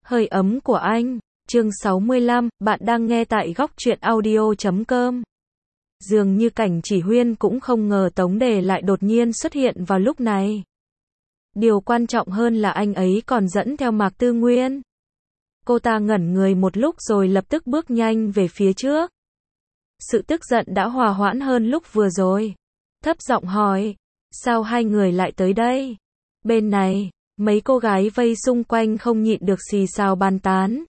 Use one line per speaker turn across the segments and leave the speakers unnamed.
Hơi ấm của anh, chương 65, bạn đang nghe tại góc truyện audio.com. Dường như Cảnh Chỉ Huyên cũng không ngờ Tống Đề lại đột nhiên xuất hiện vào lúc này. Điều quan trọng hơn là anh ấy còn dẫn theo Mạc Tư Nguyên. Cô ta ngẩn người một lúc rồi lập tức bước nhanh về phía trước. Sự tức giận đã hòa hoãn hơn lúc vừa rồi. Thấp giọng hỏi, sao hai người lại tới đây? Bên này, mấy cô gái vây xung quanh không nhịn được xì xào bàn tán.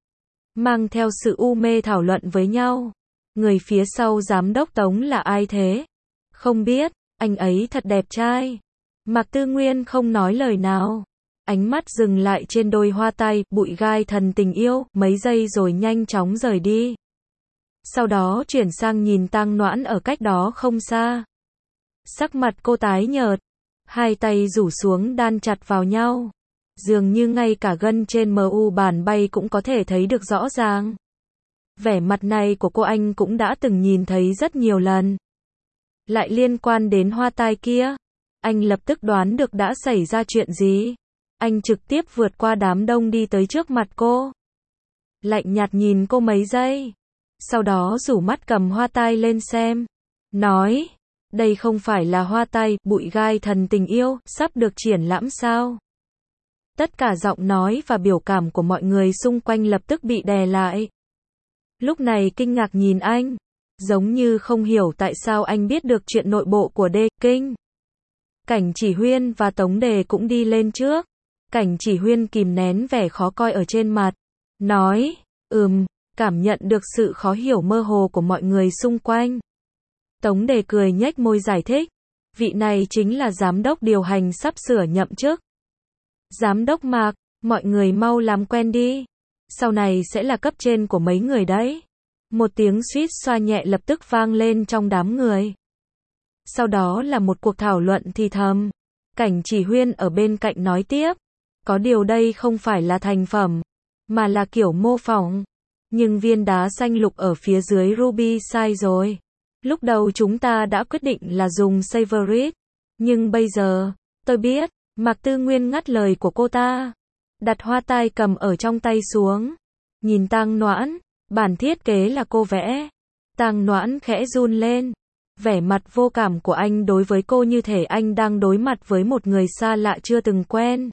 Mang theo sự u mê thảo luận với nhau. Người phía sau giám đốc Tống là ai thế? Không biết, anh ấy thật đẹp trai. Mạc Tư Nguyên không nói lời nào. Ánh mắt dừng lại trên đôi hoa tai, bụi gai thần tình yêu, mấy giây rồi nhanh chóng rời đi. Sau đó chuyển sang nhìn Tang Noãn ở cách đó không xa. Sắc mặt cô tái nhợt, hai tay rủ xuống đan chặt vào nhau. Dường như ngay cả gân trên mu bàn bay cũng có thể thấy được rõ ràng. Vẻ mặt này của cô anh cũng đã từng nhìn thấy rất nhiều lần. Lại liên quan đến hoa tai kia. Anh lập tức đoán được đã xảy ra chuyện gì. Anh trực tiếp vượt qua đám đông đi tới trước mặt cô. Lạnh nhạt nhìn cô mấy giây. Sau đó rủ mắt cầm hoa tai lên xem. Nói, đây không phải là hoa tai, bụi gai thần tình yêu, sắp được triển lãm sao? Tất cả giọng nói và biểu cảm của mọi người xung quanh lập tức bị đè lại. Lúc này kinh ngạc nhìn anh, giống như không hiểu tại sao anh biết được chuyện nội bộ của Đê Kinh. Cảnh Chỉ Huyên và Tống Đề cũng đi lên trước. Cảnh Chỉ Huyên kìm nén vẻ khó coi ở trên mặt, nói, cảm nhận được sự khó hiểu mơ hồ của mọi người xung quanh. Tống Đề cười nhếch môi giải thích, vị này chính là giám đốc điều hành sắp sửa nhậm chức. Giám đốc Mạc, mọi người mau làm quen đi. Sau này sẽ là cấp trên của mấy người đấy. Một tiếng suýt xoa nhẹ lập tức vang lên trong đám người. Sau đó là một cuộc thảo luận thì thầm. Cảnh Chỉ Huyên ở bên cạnh nói tiếp. Có điều đây không phải là thành phẩm, mà là kiểu mô phỏng. Nhưng viên đá xanh lục ở phía dưới ruby sai rồi. Lúc đầu chúng ta đã quyết định là dùng Saverit. Nhưng bây giờ, tôi biết. Mạc Tư Nguyên ngắt lời của cô ta. Đặt hoa tai cầm ở trong tay xuống. Nhìn Tang Noãn, bản thiết kế là cô vẽ. Tang Noãn khẽ run lên. Vẻ mặt vô cảm của anh đối với cô như thể anh đang đối mặt với một người xa lạ chưa từng quen.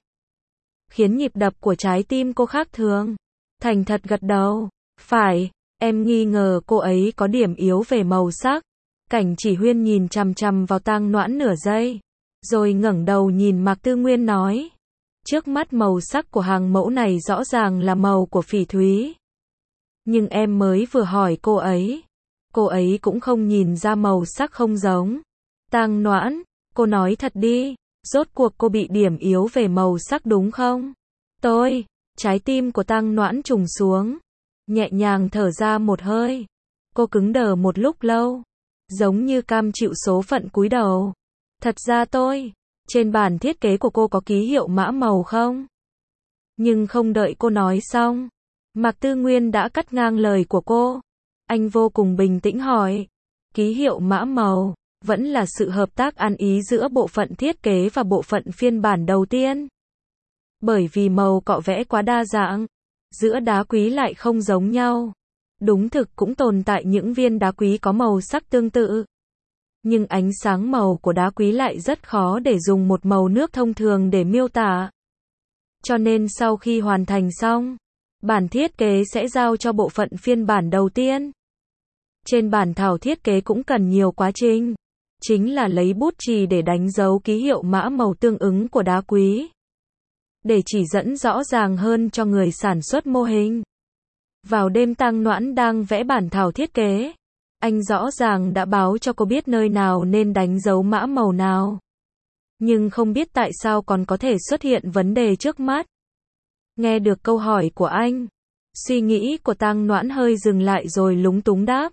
Khiến nhịp đập của trái tim cô khác thường. Thành thật gật đầu. Phải, em nghi ngờ cô ấy có điểm yếu về màu sắc. Cảnh Chỉ Huyên nhìn chằm chằm vào Tang Noãn nửa giây. Rồi ngẩng đầu nhìn Mạc Tư Nguyên nói. Trước mắt màu sắc của hàng mẫu này rõ ràng là màu của phỉ thúy. Nhưng em mới vừa hỏi cô ấy cũng không nhìn ra màu sắc không giống. Tang Noãn, cô nói thật đi, rốt cuộc cô bị điểm yếu về màu sắc đúng không? Trái tim của Tang Noãn trùng xuống. Nhẹ nhàng thở ra một hơi. Cô cứng đờ một lúc lâu. Giống như cam chịu số phận cúi đầu. Thật ra trên bản thiết kế của cô có ký hiệu mã màu không? Nhưng không đợi cô nói xong, Mạc Tư Nguyên đã cắt ngang lời của cô. Anh vô cùng bình tĩnh hỏi, ký hiệu mã màu, vẫn là sự hợp tác ăn ý giữa bộ phận thiết kế và bộ phận phiên bản đầu tiên. Bởi vì màu cọ vẽ quá đa dạng, giữa đá quý lại không giống nhau. Đúng thực cũng tồn tại những viên đá quý có màu sắc tương tự. Nhưng ánh sáng màu của đá quý lại rất khó để dùng một màu nước thông thường để miêu tả. Cho nên sau khi hoàn thành xong, bản thiết kế sẽ giao cho bộ phận phiên bản đầu tiên. Trên bản thảo thiết kế cũng cần nhiều quá trình. Chính là lấy bút chì để đánh dấu ký hiệu mã màu tương ứng của đá quý. Để chỉ dẫn rõ ràng hơn cho người sản xuất mô hình. Vào đêm Tang Noãn đang vẽ bản thảo thiết kế. Anh rõ ràng đã báo cho cô biết nơi nào nên đánh dấu mã màu nào. Nhưng không biết tại sao còn có thể xuất hiện vấn đề trước mắt. Nghe được câu hỏi của anh, suy nghĩ của Tang Noãn hơi dừng lại rồi lúng túng đáp.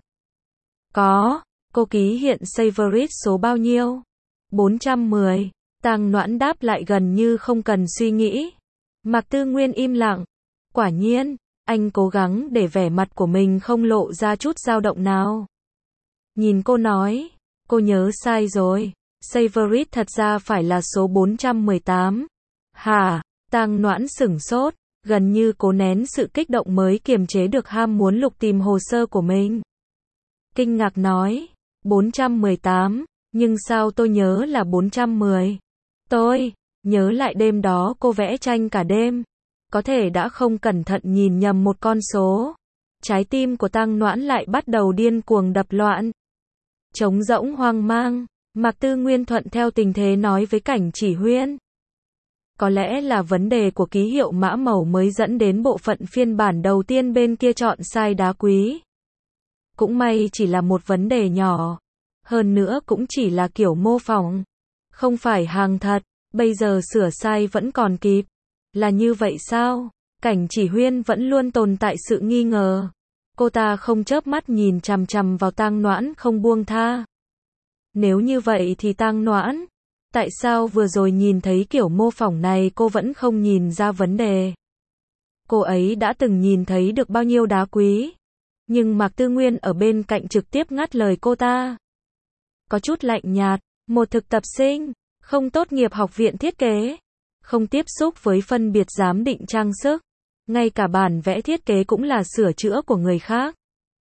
Cô ký hiện Saverit số bao nhiêu? 410. Tang Noãn đáp lại gần như không cần suy nghĩ. Mạc Tư Nguyên im lặng. Quả nhiên, anh cố gắng để vẻ mặt của mình không lộ ra chút dao động nào. Nhìn cô nói, cô nhớ sai rồi. Saverit thật ra phải là số 418. Hả? Tang Noãn sửng sốt. gần như cố nén sự kích động mới kiềm chế được ham muốn lục tìm hồ sơ của mình. Kinh ngạc nói, 418, nhưng sao tôi nhớ là 410? Tôi nhớ lại đêm đó cô vẽ tranh cả đêm, có thể đã không cẩn thận nhìn nhầm một con số. Trái tim của Tang Noãn lại bắt đầu điên cuồng đập loạn. Trống rỗng hoang mang, Mạc Tư Nguyên thuận theo tình thế nói với Cảnh Chỉ Huyên. Có lẽ là vấn đề của ký hiệu mã màu mới dẫn đến bộ phận phiên bản đầu tiên bên kia chọn sai đá quý. Cũng may chỉ là một vấn đề nhỏ. Hơn nữa cũng chỉ là kiểu mô phỏng. Không phải hàng thật, bây giờ sửa sai vẫn còn kịp. Là như vậy sao? Cảnh Chỉ Huyên vẫn luôn tồn tại sự nghi ngờ. Cô ta không chớp mắt nhìn chằm chằm vào Tang Noãn không buông tha. Nếu như vậy thì Tang Noãn, tại sao vừa rồi nhìn thấy kiểu mô phỏng này cô vẫn không nhìn ra vấn đề? Cô ấy đã từng nhìn thấy được bao nhiêu đá quý? Nhưng Mạc Tư Nguyên ở bên cạnh trực tiếp ngắt lời cô ta. Có chút lạnh nhạt, một thực tập sinh, không tốt nghiệp học viện thiết kế, không tiếp xúc với phân biệt giám định trang sức, ngay cả bản vẽ thiết kế cũng là sửa chữa của người khác.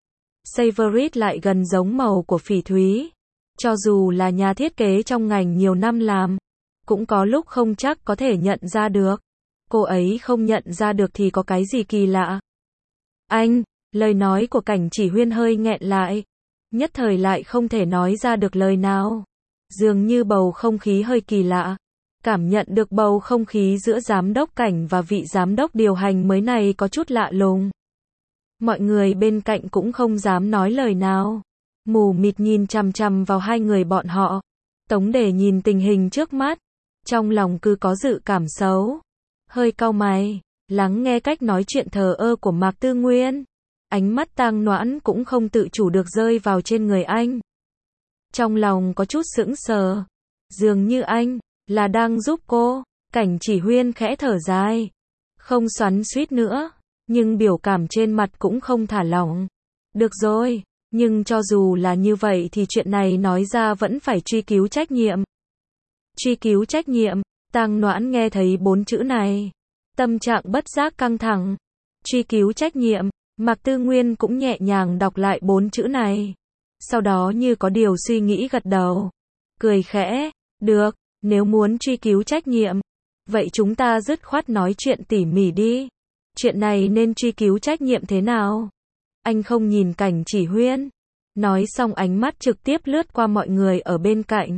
Savorit lại gần giống màu của phỉ thúy. Cho dù là nhà thiết kế trong ngành nhiều năm làm, cũng có lúc không chắc có thể nhận ra được. Cô ấy không nhận ra được thì có cái gì kỳ lạ. Anh, lời nói của Cảnh Chỉ Huyên hơi nghẹn lại. Nhất thời lại không thể nói ra được lời nào. Dường như bầu không khí hơi kỳ lạ. Cảm nhận được bầu không khí giữa giám đốc Cảnh và vị giám đốc điều hành mới này có chút lạ lùng. Mọi người bên cạnh cũng không dám nói lời nào. Mù mịt nhìn chằm chằm vào hai người bọn họ. Tống Đề nhìn tình hình trước mắt, trong lòng cứ có dự cảm xấu. Hơi cau mày, lắng nghe cách nói chuyện thờ ơ của Mạc Tư Nguyên. Ánh mắt Tang Noãn cũng không tự chủ được rơi vào trên người anh. Trong lòng có chút sững sờ. Dường như anh là đang giúp cô. Cảnh Chỉ Huyên khẽ thở dài, không xoắn xuýt nữa, nhưng biểu cảm trên mặt cũng không thả lỏng. Được rồi, nhưng cho dù là như vậy thì chuyện này nói ra vẫn phải truy cứu trách nhiệm. Truy cứu trách nhiệm, Tang Noãn nghe thấy 4 chữ này, tâm trạng bất giác căng thẳng. Truy cứu trách nhiệm, Mạc Tư Nguyên cũng nhẹ nhàng đọc lại 4 chữ này. Sau đó như có điều suy nghĩ gật đầu, cười khẽ, được, nếu muốn truy cứu trách nhiệm, vậy chúng ta dứt khoát nói chuyện tỉ mỉ đi. Chuyện này nên truy cứu trách nhiệm thế nào? Anh không nhìn Cảnh Chỉ Huyên. Nói xong ánh mắt trực tiếp lướt qua mọi người ở bên cạnh.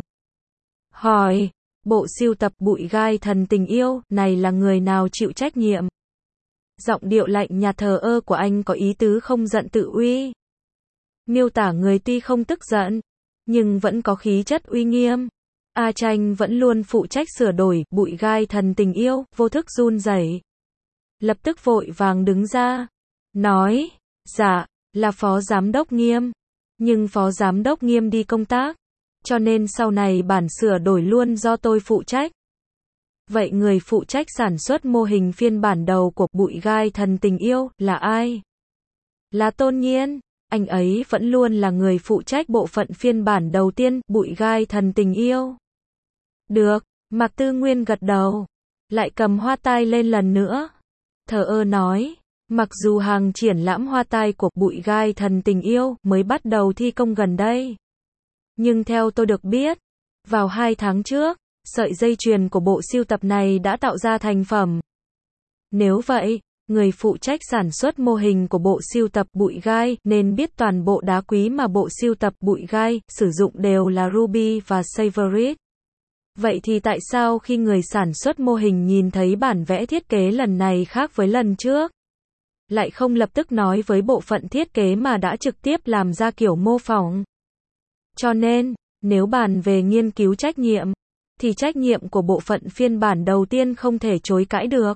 Hỏi, bộ sưu tập Bụi Gai Thần Tình Yêu này là người nào chịu trách nhiệm? Giọng điệu lạnh nhạt thờ ơ của anh có ý tứ không giận tự uy. Miêu tả người tuy không tức giận, nhưng vẫn có khí chất uy nghiêm. A Tranh vẫn luôn phụ trách sửa đổi Bụi Gai Thần Tình Yêu, vô thức run rẩy. Lập tức vội vàng đứng ra, nói, dạ, là Phó Giám đốc Nghiêm. Nhưng Phó Giám đốc Nghiêm đi công tác, cho nên sau này bản sửa đổi luôn do tôi phụ trách. Vậy người phụ trách sản xuất mô hình phiên bản đầu của Bụi Gai Thần Tình Yêu là ai? Là Tôn Nhiên, anh ấy vẫn luôn là người phụ trách bộ phận phiên bản đầu tiên Bụi Gai Thần Tình Yêu. Được, Mạc Tư Nguyên gật đầu, lại cầm hoa tai lên lần nữa. Thờ ơ nói, mặc dù hàng triển lãm hoa tai của Bụi Gai Thần Tình Yêu mới bắt đầu thi công gần đây, nhưng theo tôi được biết, vào 2 tháng trước, sợi dây chuyền của bộ sưu tập này đã tạo ra thành phẩm. Nếu vậy, người phụ trách sản xuất mô hình của bộ sưu tập Bụi Gai nên biết toàn bộ đá quý mà bộ sưu tập Bụi Gai sử dụng đều là ruby và savorit. Vậy thì tại sao khi người sản xuất mô hình nhìn thấy bản vẽ thiết kế lần này khác với lần trước, lại không lập tức nói với bộ phận thiết kế mà đã trực tiếp làm ra kiểu mô phỏng? Cho nên, nếu bàn về nghiên cứu trách nhiệm, thì trách nhiệm của bộ phận phiên bản đầu tiên không thể chối cãi được.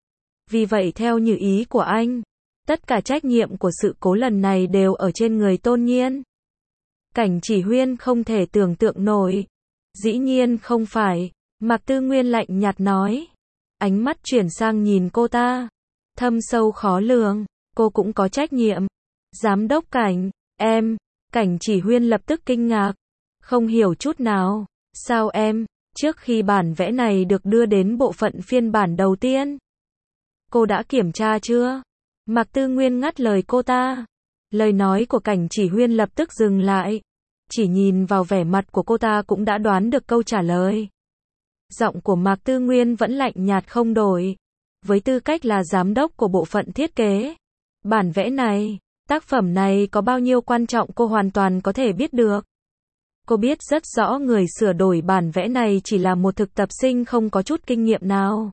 Vì vậy theo như ý của anh, tất cả trách nhiệm của sự cố lần này đều ở trên người Tôn Nhiên. Cảnh Chỉ Huyên không thể tưởng tượng nổi. Dĩ nhiên không phải, Mạc Tư Nguyên lạnh nhạt nói. Ánh mắt chuyển sang nhìn cô ta, thâm sâu khó lường, cô cũng có trách nhiệm. Giám đốc Cảnh, em, Cảnh Chỉ Huyên lập tức kinh ngạc, không hiểu chút nào, sao em, trước khi bản vẽ này được đưa đến bộ phận phiên bản đầu tiên, Cô đã kiểm tra chưa? Mạc Tư Nguyên ngắt lời cô ta. Lời nói của Cảnh Chỉ Huyên lập tức dừng lại. Chỉ nhìn vào vẻ mặt của cô ta cũng đã đoán được câu trả lời. Giọng của Mạc Tư Nguyên vẫn lạnh nhạt không đổi. Với tư cách là giám đốc của bộ phận thiết kế, bản vẽ này, tác phẩm này có bao nhiêu quan trọng cô hoàn toàn có thể biết được. Cô biết rất rõ người sửa đổi bản vẽ này chỉ là một thực tập sinh không có chút kinh nghiệm nào.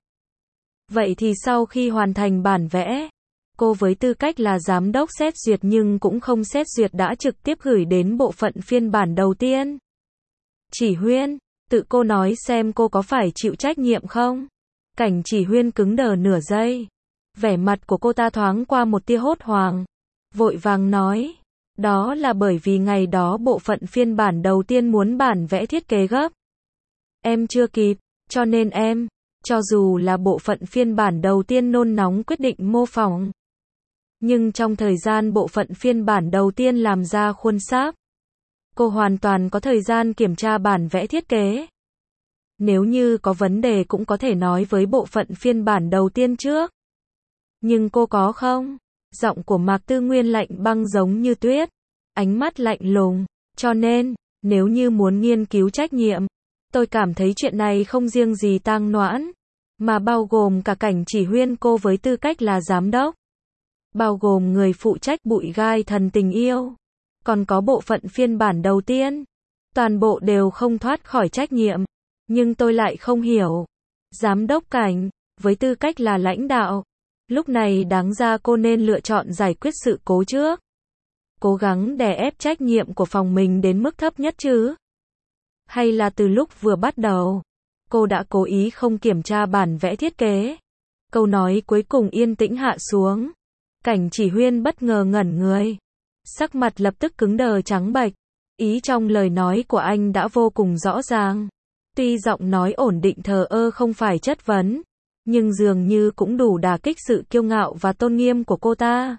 Vậy thì sau khi hoàn thành bản vẽ, cô với tư cách là giám đốc xét duyệt nhưng cũng không xét duyệt đã trực tiếp gửi đến bộ phận phiên bản đầu tiên. Chỉ Huyên, tự cô nói xem cô có phải chịu trách nhiệm không? Cảnh Chỉ Huyên cứng đờ nửa giây. Vẻ mặt của cô ta thoáng qua một tia hốt hoảng. Vội vàng nói. Đó là bởi vì ngày đó bộ phận phiên bản đầu tiên muốn bản vẽ thiết kế gấp. Em chưa kịp, cho nên em, cho dù là bộ phận phiên bản đầu tiên nôn nóng quyết định mô phỏng. Nhưng trong thời gian bộ phận phiên bản đầu tiên làm ra khuôn sáp, cô hoàn toàn có thời gian kiểm tra bản vẽ thiết kế. Nếu như có vấn đề cũng có thể nói với bộ phận phiên bản đầu tiên trước. Nhưng cô có không? Giọng của Mạc Tư Nguyên lạnh băng giống như tuyết, ánh mắt lạnh lùng. Cho nên, nếu như muốn nghiên cứu trách nhiệm, tôi cảm thấy chuyện này không riêng gì Tang Noãn, mà bao gồm cả Cảnh Chỉ Huyên cô với tư cách là giám đốc. Bao gồm người phụ trách bụi gai thần tình yêu. Còn có bộ phận phiên bản đầu tiên. Toàn bộ đều không thoát khỏi trách nhiệm. Nhưng tôi lại không hiểu. Giám đốc Cảnh, với tư cách là lãnh đạo, lúc này đáng ra cô nên lựa chọn giải quyết sự cố trước. Cố gắng đè ép trách nhiệm của phòng mình đến mức thấp nhất chứ. Hay là từ lúc vừa bắt đầu, cô đã cố ý không kiểm tra bản vẽ thiết kế. Câu nói cuối cùng yên tĩnh hạ xuống. Cảnh Chỉ Huyên bất ngờ ngẩn người. Sắc mặt lập tức cứng đờ trắng bệch. Ý trong lời nói của anh đã vô cùng rõ ràng. Tuy giọng nói ổn định thờ ơ không phải chất vấn, nhưng dường như cũng đủ đả kích sự kiêu ngạo và tôn nghiêm của cô ta.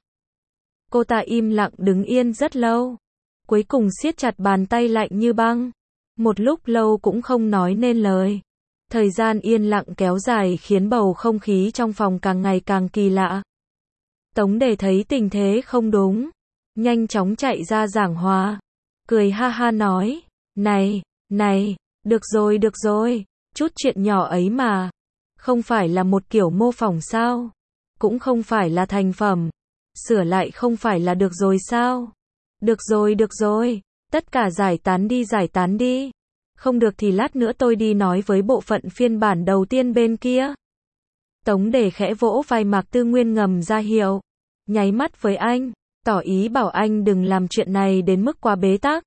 Cô ta im lặng đứng yên rất lâu. Cuối cùng siết chặt bàn tay lạnh như băng. Một lúc lâu cũng không nói nên lời. Thời gian yên lặng kéo dài khiến bầu không khí trong phòng càng ngày càng kỳ lạ. Tống Đề thấy tình thế không đúng, nhanh chóng chạy ra giảng hòa, cười ha ha nói, này, được rồi, chút chuyện nhỏ ấy mà, không phải là một kiểu mô phỏng sao, cũng không phải là thành phẩm, sửa lại không phải là được rồi sao, được rồi, tất cả giải tán đi, không được thì lát nữa tôi đi nói với bộ phận phiên bản đầu tiên bên kia. Tống Đề khẽ vỗ vai Mạc Tư Nguyên ngầm ra hiệu, nháy mắt với anh, tỏ ý bảo anh đừng làm chuyện này đến mức quá bế tắc.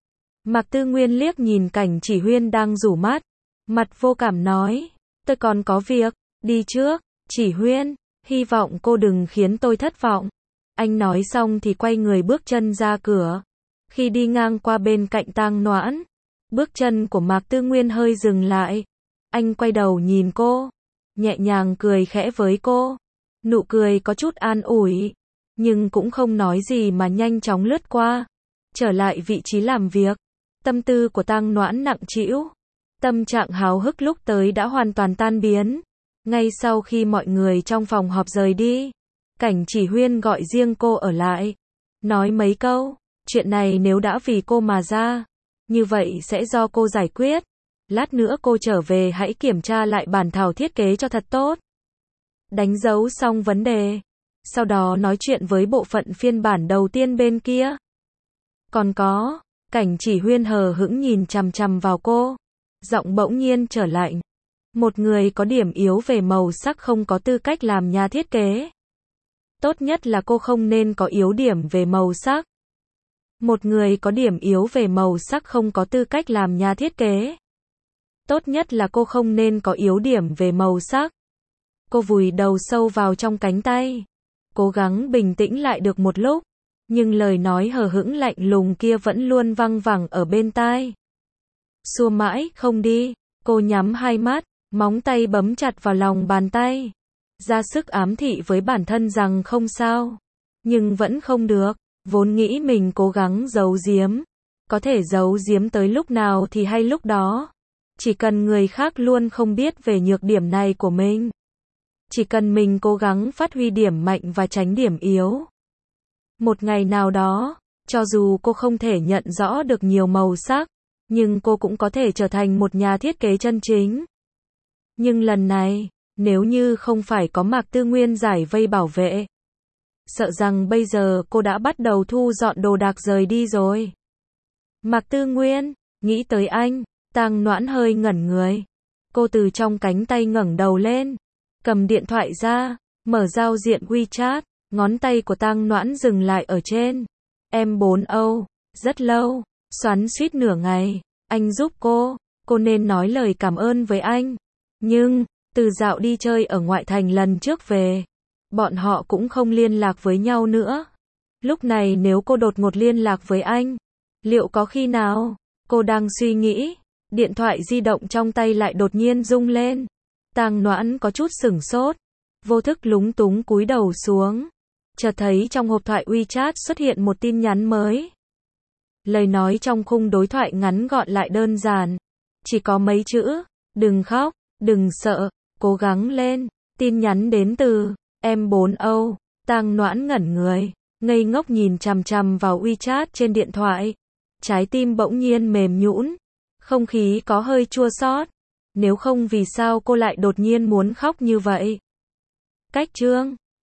Mạc Tư Nguyên liếc nhìn Cảnh Chỉ Huyên đang rủ mắt, mặt vô cảm nói, tôi còn có việc, đi trước, Chỉ Huyên, hy vọng cô đừng khiến tôi thất vọng. Anh nói xong thì quay người bước chân ra cửa. Khi đi ngang qua bên cạnh Tang Noãn, bước chân của Mạc Tư Nguyên hơi dừng lại. Anh quay đầu nhìn cô, nhẹ nhàng cười khẽ với cô. Nụ cười có chút an ủi, nhưng cũng không nói gì mà nhanh chóng lướt qua, trở lại vị trí làm việc. Tâm tư của Tang Noãn nặng trĩu, tâm trạng háo hức lúc tới đã hoàn toàn tan biến. Ngay sau khi mọi người trong phòng họp rời đi, Cảnh Chỉ Huyên gọi riêng cô ở lại, nói mấy câu, chuyện này nếu đã vì cô mà ra, như vậy sẽ do cô giải quyết. Lát nữa cô trở về hãy kiểm tra lại bản thảo thiết kế cho thật tốt. Đánh dấu xong vấn đề, sau đó nói chuyện với bộ phận phiên bản đầu tiên bên kia. Còn có, Cảnh Chỉ Huyên hờ hững nhìn chằm chằm vào cô, giọng bỗng nhiên trở lạnh. Một người có điểm yếu về màu sắc không có tư cách làm nhà thiết kế. Tốt nhất là cô không nên có yếu điểm về màu sắc. Một người có điểm yếu về màu sắc không có tư cách làm nhà thiết kế. Tốt nhất là cô không nên có yếu điểm về màu sắc. Cô vùi đầu sâu vào trong cánh tay, cố gắng bình tĩnh lại được một lúc, nhưng lời nói hờ hững lạnh lùng kia vẫn luôn văng vẳng ở bên tai. Xua mãi không đi, cô nhắm hai mắt, móng tay bấm chặt vào lòng bàn tay, ra sức ám thị với bản thân rằng không sao, nhưng vẫn không được. Vốn nghĩ mình cố gắng giấu giếm, có thể giấu giếm tới lúc nào thì hay lúc đó, chỉ cần người khác luôn không biết về nhược điểm này của mình. Chỉ cần mình cố gắng phát huy điểm mạnh và tránh điểm yếu. Một ngày nào đó, cho dù cô không thể nhận rõ được nhiều màu sắc, nhưng cô cũng có thể trở thành một nhà thiết kế chân chính. Nhưng lần này, nếu như không phải có Mạc Tư Nguyên giải vây bảo vệ, sợ rằng bây giờ cô đã bắt đầu thu dọn đồ đạc rời đi rồi. Mạc Tư Nguyên, nghĩ tới anh, Tang Noãn hơi ngẩn người. Cô từ trong cánh tay ngẩng đầu lên, cầm điện thoại ra, mở giao diện WeChat, ngón tay của Tang Noãn dừng lại ở trên. Em 4 Âu, rất lâu, xoắn suýt nửa ngày, anh giúp cô nên nói lời cảm ơn với anh. Nhưng, từ dạo đi chơi ở ngoại thành lần trước về, bọn họ cũng không liên lạc với nhau nữa. Lúc này nếu cô đột ngột liên lạc với anh, liệu có khi nào? Cô đang suy nghĩ, điện thoại di động trong tay lại đột nhiên rung lên. Tang Noãn có chút sửng sốt, vô thức lúng túng cúi đầu xuống. Chợt thấy trong hộp thoại WeChat xuất hiện một tin nhắn mới. Lời nói trong khung đối thoại ngắn gọn lại đơn giản, chỉ có mấy chữ, đừng khóc, đừng sợ, cố gắng lên. Tin nhắn đến từ em 4 Âu. Tang Noãn ngẩn người, ngây ngốc nhìn chằm chằm vào WeChat trên điện thoại. Trái tim bỗng nhiên mềm nhũn, không khí có hơi chua xót. Nếu không vì sao cô lại đột nhiên muốn khóc như vậy? Cách chương